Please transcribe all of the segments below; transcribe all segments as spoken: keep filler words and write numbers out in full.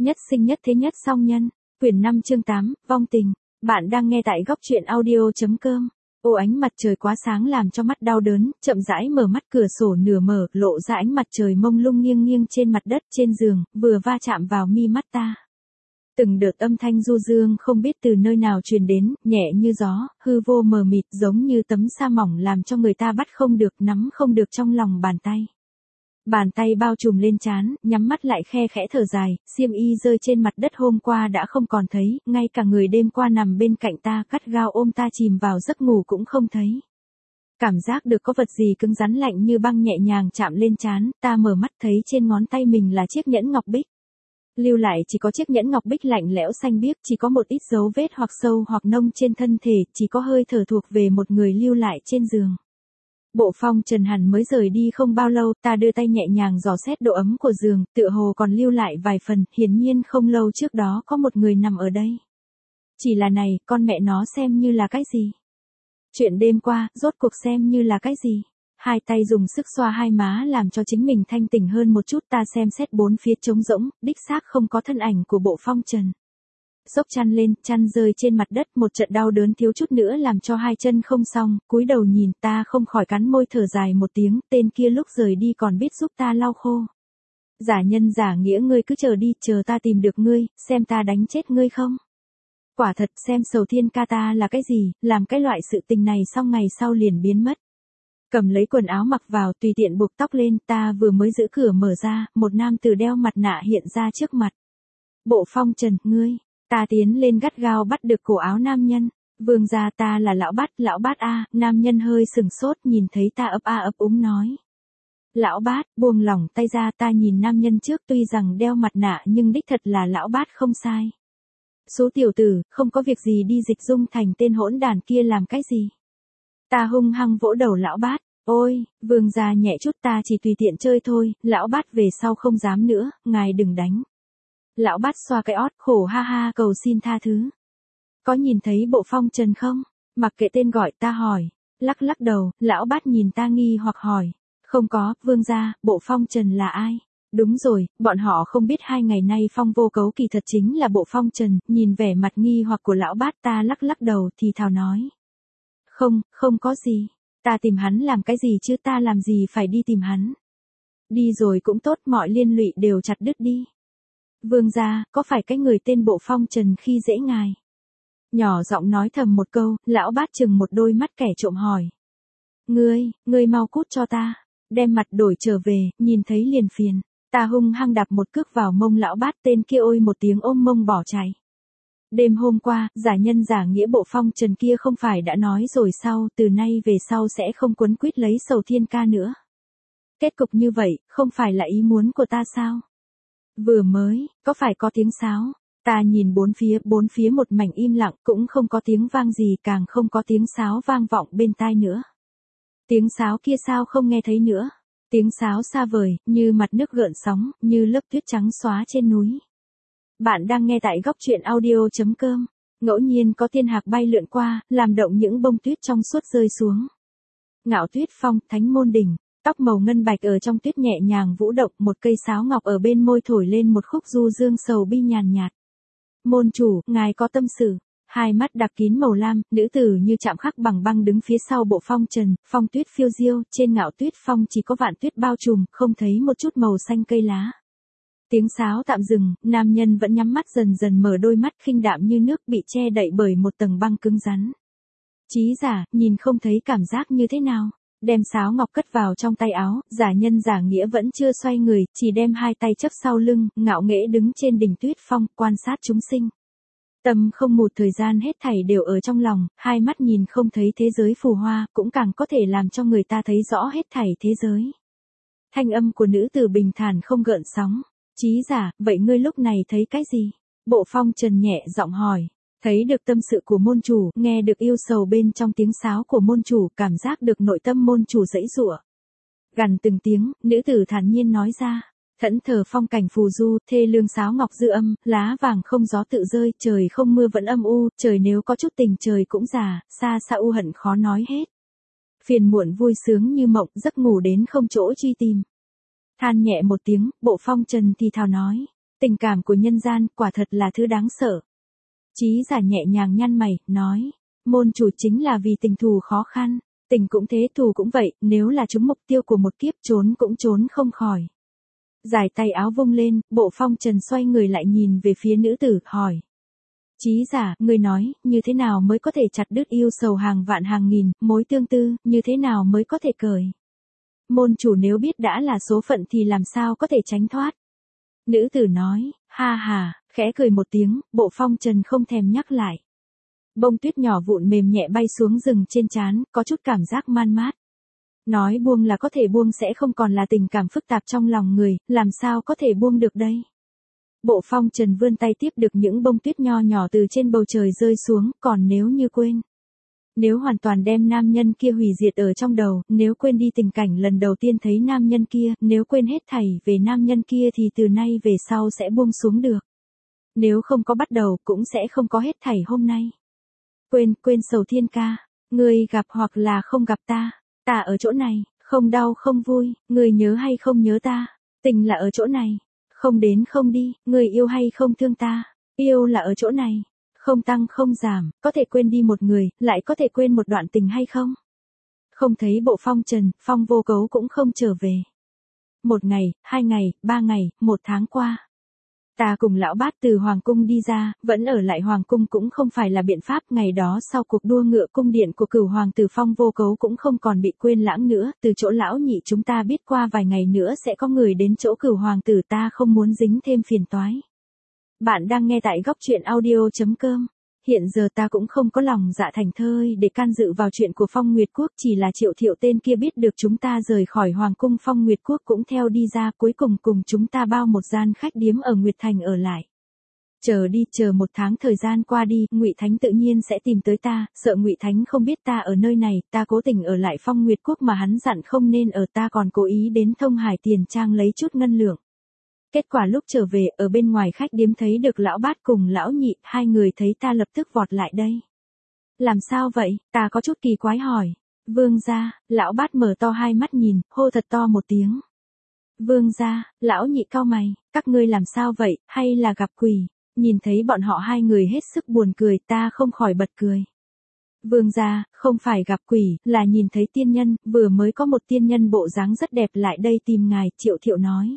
Nhất sinh nhất thế nhất song nhân. Quyển năm chương tám, vong tình. Bạn đang nghe tại góc truyện audio.com. Ô ánh mặt trời quá sáng làm cho mắt đau đớn, chậm rãi mở mắt, cửa sổ nửa mở, lộ ra ánh mặt trời mông lung nghiêng nghiêng trên mặt đất trên giường, vừa va chạm vào mi mắt ta. Từng đợt âm thanh du dương không biết từ nơi nào truyền đến, nhẹ như gió, hư vô mờ mịt, giống như tấm sa mỏng làm cho người ta bắt không được, nắm không được trong lòng bàn tay. Bàn tay bao trùm lên trán, nhắm mắt lại khe khẽ thở dài, xiêm y rơi trên mặt đất hôm qua đã không còn thấy, ngay cả người đêm qua nằm bên cạnh ta gắt gao ôm ta chìm vào giấc ngủ cũng không thấy. Cảm giác được có vật gì cứng rắn lạnh như băng nhẹ nhàng chạm lên trán, ta mở mắt thấy trên ngón tay mình là chiếc nhẫn ngọc bích. Lưu lại chỉ có chiếc nhẫn ngọc bích lạnh lẽo xanh biếc, chỉ có một ít dấu vết hoặc sâu hoặc nông trên thân thể, chỉ có hơi thở thuộc về một người lưu lại trên giường. Bộ phong trần hẳn mới rời đi không bao lâu, ta đưa tay nhẹ nhàng dò xét độ ấm của giường, tựa hồ còn lưu lại vài phần, hiển nhiên không lâu trước đó có một người nằm ở đây. Chỉ là này, con mẹ nó xem như là cái gì? Chuyện đêm qua, rốt cuộc xem như là cái gì? Hai tay dùng sức xoa hai má làm cho chính mình thanh tỉnh hơn một chút, ta xem xét bốn phía trống rỗng, đích xác không có thân ảnh của bộ phong trần. Xốc chăn lên, chăn rơi trên mặt đất, một trận đau đớn thiếu chút nữa làm cho hai chân không xong, cúi đầu nhìn, ta không khỏi cắn môi thở dài một tiếng, tên kia lúc rời đi còn biết giúp ta lau khô. Giả nhân giả nghĩa, ngươi cứ chờ đi, chờ ta tìm được ngươi, xem ta đánh chết ngươi không. Quả thật, xem sầu thiên ca ta là cái gì, làm cái loại sự tình này xong ngày sau liền biến mất. Cầm lấy quần áo mặc vào, tùy tiện buộc tóc lên, ta vừa mới giữ cửa mở ra, một nam tử đeo mặt nạ hiện ra trước mặt. Bộ phong trần, ngươi. Ta tiến lên gắt gao bắt được cổ áo nam nhân. Vương gia, ta là lão bát, lão bát a. Nam nhân hơi sừng sốt, nhìn thấy ta ấp a ấp úng nói. Lão bát, buông lỏng tay ra, ta nhìn nam nhân trước, tuy rằng đeo mặt nạ nhưng đích thật là lão bát không sai. Số tiểu tử, không có việc gì đi dịch dung thành tên hỗn đàn kia làm cái gì. Ta hung hăng vỗ đầu lão bát. Ôi, vương gia nhẹ chút, ta chỉ tùy tiện chơi thôi, lão bát về sau không dám nữa, ngài đừng đánh. Lão bát xoa cái ót, khổ ha ha, cầu xin tha thứ. Có nhìn thấy bộ phong trần không? Mặc kệ tên gọi, ta hỏi. Lắc lắc đầu, lão bát nhìn ta nghi hoặc hỏi. Không có, vương gia, bộ phong trần là ai? Đúng rồi, bọn họ không biết hai ngày nay phong vô cấu kỳ thật chính là bộ phong trần, nhìn vẻ mặt nghi hoặc của lão bát, ta lắc lắc đầu thì thào nói. Không, không có gì. Ta tìm hắn làm cái gì chứ, ta làm gì phải đi tìm hắn. Đi rồi cũng tốt, mọi liên lụy đều chặt đứt đi. Vương gia, có phải cái người tên bộ phong trần khi dễ ngài? Nhỏ giọng nói thầm một câu, lão bát chừng một đôi mắt kẻ trộm hỏi. Ngươi, ngươi mau cút cho ta, đem mặt đổi trở về, nhìn thấy liền phiền. Ta hung hăng đạp một cước vào mông lão bát, tên kia ôi một tiếng ôm mông bỏ chạy. Đêm hôm qua, giả nhân giả nghĩa bộ phong trần kia không phải đã nói rồi sao, từ nay về sau sẽ không quấn quýt lấy sầu thiên ca nữa. Kết cục như vậy, không phải là ý muốn của ta sao? Vừa mới, có phải có tiếng sáo? Ta nhìn bốn phía, bốn phía một mảnh im lặng, cũng không có tiếng vang gì, càng không có tiếng sáo vang vọng bên tai nữa. Tiếng sáo kia sao không nghe thấy nữa? Tiếng sáo xa vời, như mặt nước gợn sóng, như lớp tuyết trắng xóa trên núi. Bạn đang nghe tại góc truyện audio.com. Ngẫu nhiên có thiên hạc bay lượn qua, làm động những bông tuyết trong suốt rơi xuống. Ngạo tuyết phong, thánh môn đỉnh. Tóc màu ngân bạch ở trong tuyết nhẹ nhàng vũ động, một cây sáo ngọc ở bên môi thổi lên một khúc du dương sầu bi nhàn nhạt. Môn chủ, ngài có tâm sự. Hai mắt đặc kín màu lam, nữ tử như chạm khắc bằng băng đứng phía sau bộ phong trần, phong tuyết phiêu diêu, trên ngạo tuyết phong chỉ có vạn tuyết bao trùm, không thấy một chút màu xanh cây lá. Tiếng sáo tạm dừng, nam nhân vẫn nhắm mắt dần dần mở đôi mắt khinh đạm như nước bị che đậy bởi một tầng băng cứng rắn. Chí giả, nhìn không thấy cảm giác như thế nào. Đem sáo ngọc cất vào trong tay áo, giả nhân giả nghĩa vẫn chưa xoay người, chỉ đem hai tay chấp sau lưng, ngạo nghễ đứng trên đỉnh tuyết phong, quan sát chúng sinh. Tâm không một thời gian hết thảy đều ở trong lòng, hai mắt nhìn không thấy thế giới phù hoa, cũng càng có thể làm cho người ta thấy rõ hết thảy thế giới. Thanh âm của nữ tử bình thản không gợn sóng. Chí giả, vậy ngươi lúc này thấy cái gì? Bộ phong trần nhẹ giọng hỏi. Thấy được tâm sự của môn chủ, nghe được yêu sầu bên trong tiếng sáo của môn chủ, cảm giác được nội tâm môn chủ giãy giụa. Gằn từng tiếng, nữ tử thản nhiên nói ra. Thẫn thờ phong cảnh phù du, thê lương sáo ngọc dư âm, lá vàng không gió tự rơi, trời không mưa vẫn âm u, trời nếu có chút tình trời cũng già, xa xa u hận khó nói hết. Phiền muộn vui sướng như mộng, giấc ngủ đến không chỗ truy tìm. Than nhẹ một tiếng, bộ phong trần thì thào nói. Tình cảm của nhân gian quả thật là thứ đáng sợ. Trí giả nhẹ nhàng nhăn mày, nói, môn chủ chính là vì tình thù khó khăn, tình cũng thế thù cũng vậy, nếu là chúng mục tiêu của một kiếp trốn cũng trốn không khỏi. Giải tay áo vung lên, Bộ Phong Trần xoay người lại nhìn về phía nữ tử, hỏi. Trí giả, ngươi nói, như thế nào mới có thể chặt đứt yêu sầu hàng vạn hàng nghìn, mối tương tư, như thế nào mới có thể cởi? Môn chủ nếu biết đã là số phận thì làm sao có thể tránh thoát? Nữ tử nói, ha ha, khẽ cười một tiếng, Bộ Phong Trần không thèm nhắc lại. Bông tuyết nhỏ vụn mềm nhẹ bay xuống rừng trên trán, có chút cảm giác man mát. Nói buông là có thể buông sẽ không còn là tình cảm phức tạp trong lòng người, làm sao có thể buông được đây? Bộ Phong Trần vươn tay tiếp được những bông tuyết nho nhỏ từ trên bầu trời rơi xuống, còn nếu như quên. Nếu hoàn toàn đem nam nhân kia hủy diệt ở trong đầu, nếu quên đi tình cảnh lần đầu tiên thấy nam nhân kia, nếu quên hết thảy về nam nhân kia thì từ nay về sau sẽ buông xuống được. Nếu không có bắt đầu, cũng sẽ không có hết thảy hôm nay. Quên, quên Sầu Thiên ca, ngươi gặp hoặc là không gặp ta, ta ở chỗ này, không đau không vui, ngươi nhớ hay không nhớ ta, tình là ở chỗ này, không đến không đi, ngươi yêu hay không thương ta, yêu là ở chỗ này, không tăng không giảm, có thể quên đi một người, lại có thể quên một đoạn tình hay không? Không thấy Bộ Phong Trần, Phong Vô Cấu cũng không trở về. Một ngày, hai ngày, ba ngày, một tháng qua. Ta cùng lão bát từ Hoàng Cung đi ra, vẫn ở lại Hoàng Cung cũng không phải là biện pháp. Ngày đó sau cuộc đua ngựa cung điện của cửu hoàng tử Phong Vô Cấu cũng không còn bị quên lãng nữa. Từ chỗ lão nhị chúng ta biết qua vài ngày nữa sẽ có người đến chỗ cửu hoàng tử, ta không muốn dính thêm phiền toái. Bạn đang nghe tại góc truyện audio chấm com. Hiện giờ ta cũng không có lòng dạ thành thơi để can dự vào chuyện của Phong Nguyệt Quốc, chỉ là Triệu Thiệu tên kia biết được chúng ta rời khỏi Hoàng Cung, Phong Nguyệt Quốc cũng theo đi ra, cuối cùng cùng chúng ta bao một gian khách điếm ở Nguyệt Thành ở lại. Chờ đi, chờ một tháng thời gian qua đi, Ngụy Thánh tự nhiên sẽ tìm tới ta, sợ Ngụy Thánh không biết ta ở nơi này, ta cố tình ở lại Phong Nguyệt Quốc mà hắn dặn không nên ở, ta còn cố ý đến Thông Hải Tiền Trang lấy chút ngân lượng. Kết quả lúc trở về, ở bên ngoài khách điếm thấy được lão bát cùng lão nhị, hai người thấy ta lập tức vọt lại đây. Làm sao vậy? Ta có chút kỳ quái hỏi. Vương gia, lão bát mở to hai mắt nhìn, hô thật to một tiếng. Vương gia, lão nhị cau mày, các ngươi làm sao vậy, hay là gặp quỷ? Nhìn thấy bọn họ hai người hết sức buồn cười, ta không khỏi bật cười. Vương gia, không phải gặp quỷ, là nhìn thấy tiên nhân, vừa mới có một tiên nhân bộ dáng rất đẹp lại đây tìm ngài, Triệu Thiệu nói.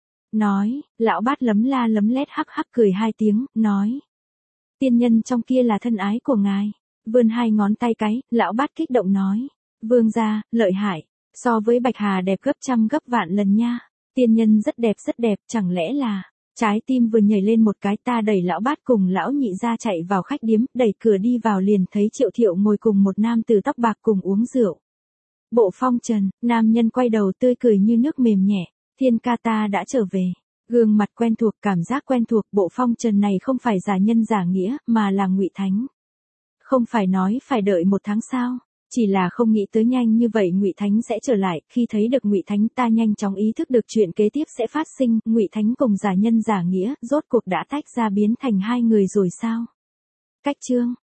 Nói, lão bát lấm la lấm lét hắc hắc cười hai tiếng, nói. Tiên nhân trong kia là thân ái của ngài. Vươn hai ngón tay cái, lão bát kích động nói. Vương gia, lợi hại, so với Bạch Hà đẹp gấp trăm gấp vạn lần nha. Tiên nhân rất đẹp rất đẹp, chẳng lẽ là. Trái tim vừa nhảy lên một cái, ta đẩy lão bát cùng lão nhị ra chạy vào khách điếm, đẩy cửa đi vào liền thấy Triệu Thiệu ngồi cùng một nam tử tóc bạc cùng uống rượu. Bộ Phong Trần, nam nhân quay đầu tươi cười như nước mềm nhẹ. Thiên ca ta đã trở về. Gương mặt quen thuộc, cảm giác quen thuộc, Bộ Phong Trần này không phải giả nhân giả nghĩa, mà là Ngụy Thánh. Không phải nói phải đợi một tháng sao? Chỉ là không nghĩ tới nhanh như vậy Ngụy Thánh sẽ trở lại. Khi thấy được Ngụy Thánh ta nhanh chóng ý thức được chuyện kế tiếp sẽ phát sinh. Ngụy Thánh cùng giả nhân giả nghĩa, rốt cuộc đã tách ra biến thành hai người rồi sao? Cách chương